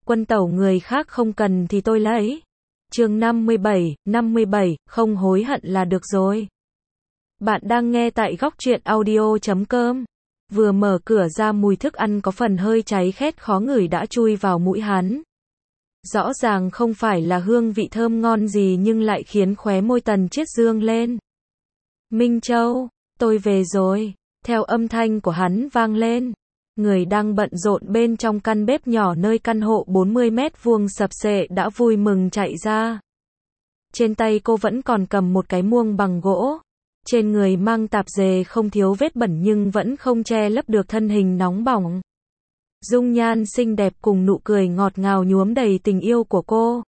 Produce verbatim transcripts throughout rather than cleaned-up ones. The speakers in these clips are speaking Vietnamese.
Quân tẩu người khác không cần thì tôi lấy. Chương năm mươi bảy, năm mươi bảy, không hối hận là được rồi. Bạn đang nghe tại góc truyện audio chấm com. Vừa mở cửa ra mùi thức ăn có phần hơi cháy khét khó ngửi đã chui vào mũi hắn. Rõ ràng không phải là hương vị thơm ngon gì nhưng lại khiến khóe môi Tần Chiết dương lên. Minh Châu, tôi về rồi. Theo âm thanh của hắn vang lên. Người đang bận rộn bên trong căn bếp nhỏ nơi căn hộ bốn mươi mét vuông sập xệ đã vui mừng chạy ra. Trên tay cô vẫn còn cầm một cái muông bằng gỗ. Trên người mang tạp dề không thiếu vết bẩn nhưng vẫn không che lấp được thân hình nóng bỏng. Dung nhan xinh đẹp cùng nụ cười ngọt ngào nhuốm đầy tình yêu của cô.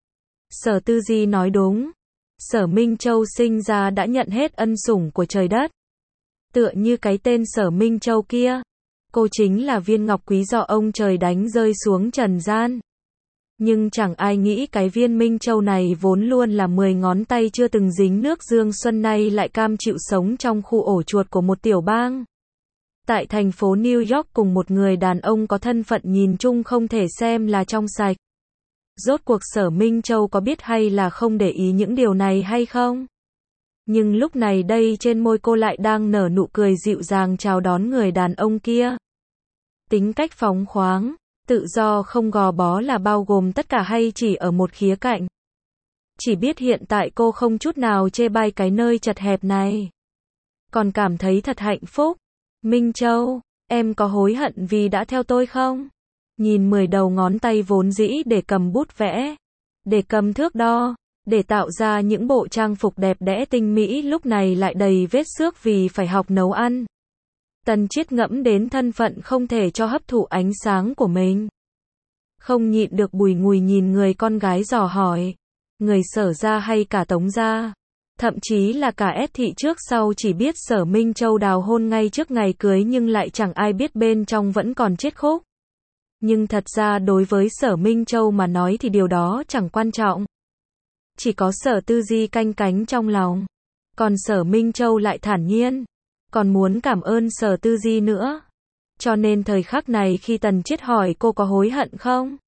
Sở Tư Di nói đúng. Sở Minh Châu sinh ra đã nhận hết ân sủng của trời đất. Tựa như cái tên Sở Minh Châu kia. Cô chính là viên ngọc quý do ông trời đánh rơi xuống trần gian. Nhưng chẳng ai nghĩ cái viên Minh Châu này vốn luôn là mười ngón tay chưa từng dính nước dương xuân nay lại cam chịu sống trong khu ổ chuột của một tiểu bang. Tại thành phố New York cùng một người đàn ông có thân phận nhìn chung không thể xem là trong sạch. Rốt cuộc Sở Minh Châu có biết hay là không để ý những điều này hay không? Nhưng lúc này đây trên môi cô lại đang nở nụ cười dịu dàng chào đón người đàn ông kia. Tính cách phóng khoáng, tự do không gò bó là bao gồm tất cả hay chỉ ở một khía cạnh? Chỉ biết hiện tại cô không chút nào chê bai cái nơi chật hẹp này. Còn cảm thấy thật hạnh phúc. Minh Châu, em có hối hận vì đã theo tôi không? Nhìn mười đầu ngón tay vốn dĩ để cầm bút vẽ, để cầm thước đo, để tạo ra những bộ trang phục đẹp đẽ tinh mỹ lúc này lại đầy vết xước vì phải học nấu ăn. Tần Chiết ngẫm đến thân phận không thể cho hấp thụ ánh sáng của mình. Không nhịn được bùi ngùi nhìn người con gái dò hỏi. Người Sở gia hay cả Tống gia. Thậm chí là cả ép thị trước sau chỉ biết Sở Minh Châu đào hôn ngay trước ngày cưới nhưng lại chẳng ai biết bên trong vẫn còn chiết khúc. Nhưng thật ra đối với Sở Minh Châu mà nói thì điều đó chẳng quan trọng. Chỉ có Sở Tư Di canh cánh trong lòng. Còn Sở Minh Châu lại thản nhiên. Còn muốn cảm ơn Sở Tư Di nữa. Cho nên thời khắc này khi Tần Chiết hỏi cô có hối hận không?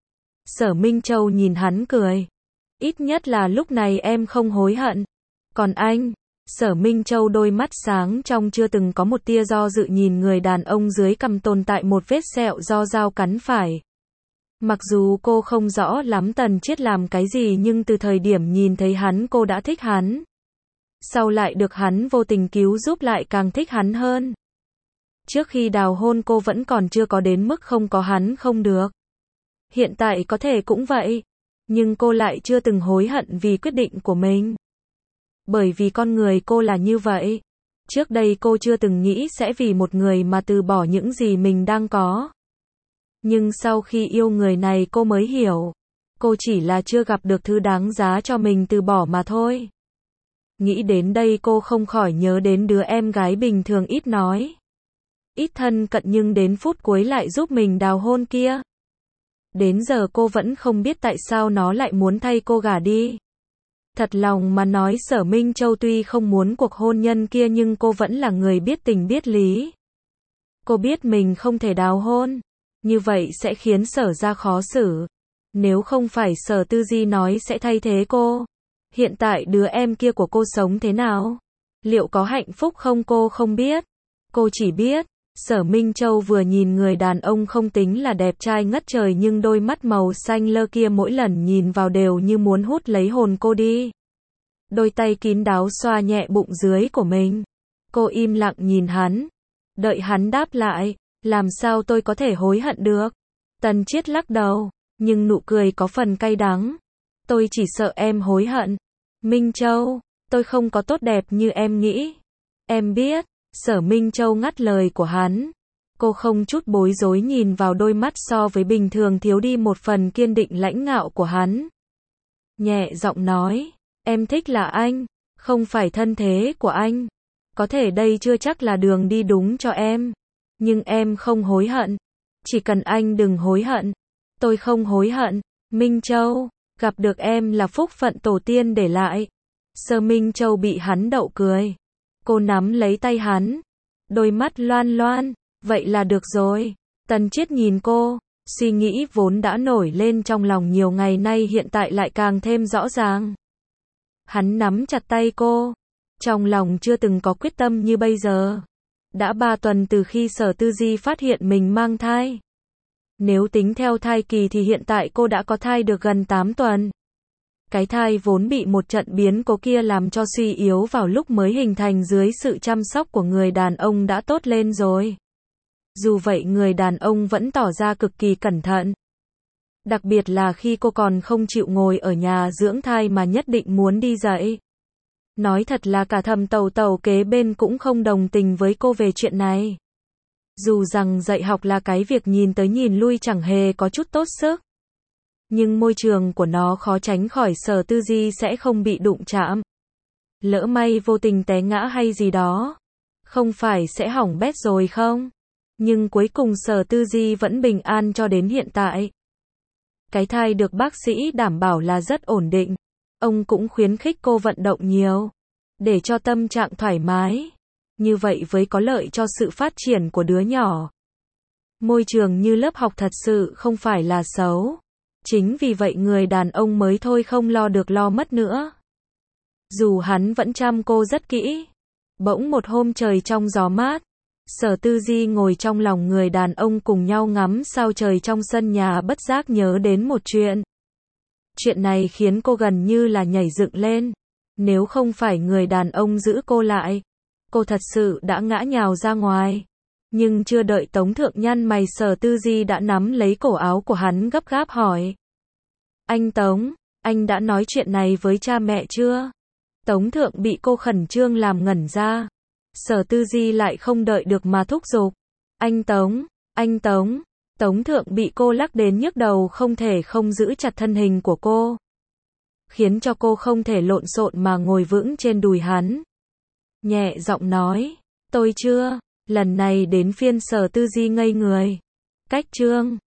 Sở Minh Châu nhìn hắn cười. Ít nhất là lúc này em không hối hận. Còn anh? Sở Minh Châu đôi mắt sáng trong chưa từng có một tia do dự nhìn người đàn ông dưới cằm tồn tại một vết sẹo do dao cắn phải. Mặc dù cô không rõ lắm Tần Chiết làm cái gì nhưng từ thời điểm nhìn thấy hắn cô đã thích hắn. Sau lại được hắn vô tình cứu giúp lại càng thích hắn hơn. Trước khi đào hôn cô vẫn còn chưa có đến mức không có hắn không được. Hiện tại có thể cũng vậy. Nhưng cô lại chưa từng hối hận vì quyết định của mình. Bởi vì con người cô là như vậy. Trước đây cô chưa từng nghĩ sẽ vì một người mà từ bỏ những gì mình đang có. Nhưng sau khi yêu người này cô mới hiểu. Cô chỉ là chưa gặp được thứ đáng giá cho mình từ bỏ mà thôi. Nghĩ đến đây cô không khỏi nhớ đến đứa em gái bình thường ít nói. Ít thân cận nhưng đến phút cuối lại giúp mình đào hôn kia. Đến giờ cô vẫn không biết tại sao nó lại muốn thay cô gả đi. Thật lòng mà nói Sở Minh Châu tuy không muốn cuộc hôn nhân kia nhưng cô vẫn là người biết tình biết lý. Cô biết mình không thể đào hôn. Như vậy sẽ khiến Sở gia khó xử. Nếu không phải Sở Tư Di nói sẽ thay thế cô. Hiện tại đứa em kia của cô sống thế nào? Liệu có hạnh phúc không cô không biết. Cô chỉ biết. Sở Minh Châu vừa nhìn người đàn ông không tính là đẹp trai ngất trời nhưng đôi mắt màu xanh lơ kia mỗi lần nhìn vào đều như muốn hút lấy hồn cô đi. Đôi tay kín đáo xoa nhẹ bụng dưới của mình. Cô im lặng nhìn hắn. Đợi hắn đáp lại. Làm sao tôi có thể hối hận được? Tần Chiết lắc đầu. Nhưng nụ cười có phần cay đắng. Tôi chỉ sợ em hối hận. Minh Châu, tôi không có tốt đẹp như em nghĩ. Em biết. Sở Minh Châu ngắt lời của hắn. Cô không chút bối rối nhìn vào đôi mắt so với bình thường thiếu đi một phần kiên định lãnh ngạo của hắn. Nhẹ giọng nói. Em thích là anh. Không phải thân thế của anh. Có thể đây chưa chắc là đường đi đúng cho em. Nhưng em không hối hận. Chỉ cần anh đừng hối hận. Tôi không hối hận. Minh Châu, gặp được em là phúc phận tổ tiên để lại. Sở Minh Châu bị hắn đậu cười. Cô nắm lấy tay hắn. Đôi mắt loan loan. Vậy là được rồi. Tần Chiết nhìn cô. Suy nghĩ vốn đã nổi lên trong lòng nhiều ngày nay hiện tại lại càng thêm rõ ràng. Hắn nắm chặt tay cô. Trong lòng chưa từng có quyết tâm như bây giờ. Đã ba tuần từ khi Sở Tư Di phát hiện mình mang thai. Nếu tính theo thai kỳ thì hiện tại cô đã có thai được gần tám tuần. Cái thai vốn bị một trận biến cố kia làm cho suy yếu vào lúc mới hình thành dưới sự chăm sóc của người đàn ông đã tốt lên rồi. Dù vậy người đàn ông vẫn tỏ ra cực kỳ cẩn thận. Đặc biệt là khi cô còn không chịu ngồi ở nhà dưỡng thai mà nhất định muốn đi dạy. Nói thật là cả Thẩm Tẩu Tẩu kế bên cũng không đồng tình với cô về chuyện này. Dù rằng dạy học là cái việc nhìn tới nhìn lui chẳng hề có chút tốt sức. Nhưng môi trường của nó khó tránh khỏi Sở Tư Di sẽ không bị đụng chạm. Lỡ may vô tình té ngã hay gì đó. Không phải sẽ hỏng bét rồi không? Nhưng cuối cùng Sở Tư Di vẫn bình an cho đến hiện tại. Cái thai được bác sĩ đảm bảo là rất ổn định. Ông cũng khuyến khích cô vận động nhiều. Để cho tâm trạng thoải mái. Như vậy với có lợi cho sự phát triển của đứa nhỏ. Môi trường như lớp học thật sự không phải là xấu. Chính vì vậy người đàn ông mới thôi không lo được lo mất nữa. Dù hắn vẫn chăm cô rất kỹ. Bỗng một hôm trời trong gió mát. Sở Tư Di ngồi trong lòng người đàn ông cùng nhau ngắm sao trời trong sân nhà bất giác nhớ đến một chuyện. Chuyện này khiến cô gần như là nhảy dựng lên. Nếu không phải người đàn ông giữ cô lại, cô thật sự đã ngã nhào ra ngoài. Nhưng chưa đợi Tống Thượng nhăn mày Sở Tư Di đã nắm lấy cổ áo của hắn gấp gáp hỏi. Anh Tống, anh đã nói chuyện này với cha mẹ chưa? Tống Thượng bị cô khẩn trương làm ngẩn ra. Sở Tư Di lại không đợi được mà thúc giục. Anh Tống, anh Tống. Tống Thượng bị cô lắc đến nhức đầu không thể không giữ chặt thân hình của cô. Khiến cho cô không thể lộn xộn mà ngồi vững trên đùi hắn. Nhẹ giọng nói, tôi chưa. Lần này đến phiên Sở Tư Di ngây người. Cách chương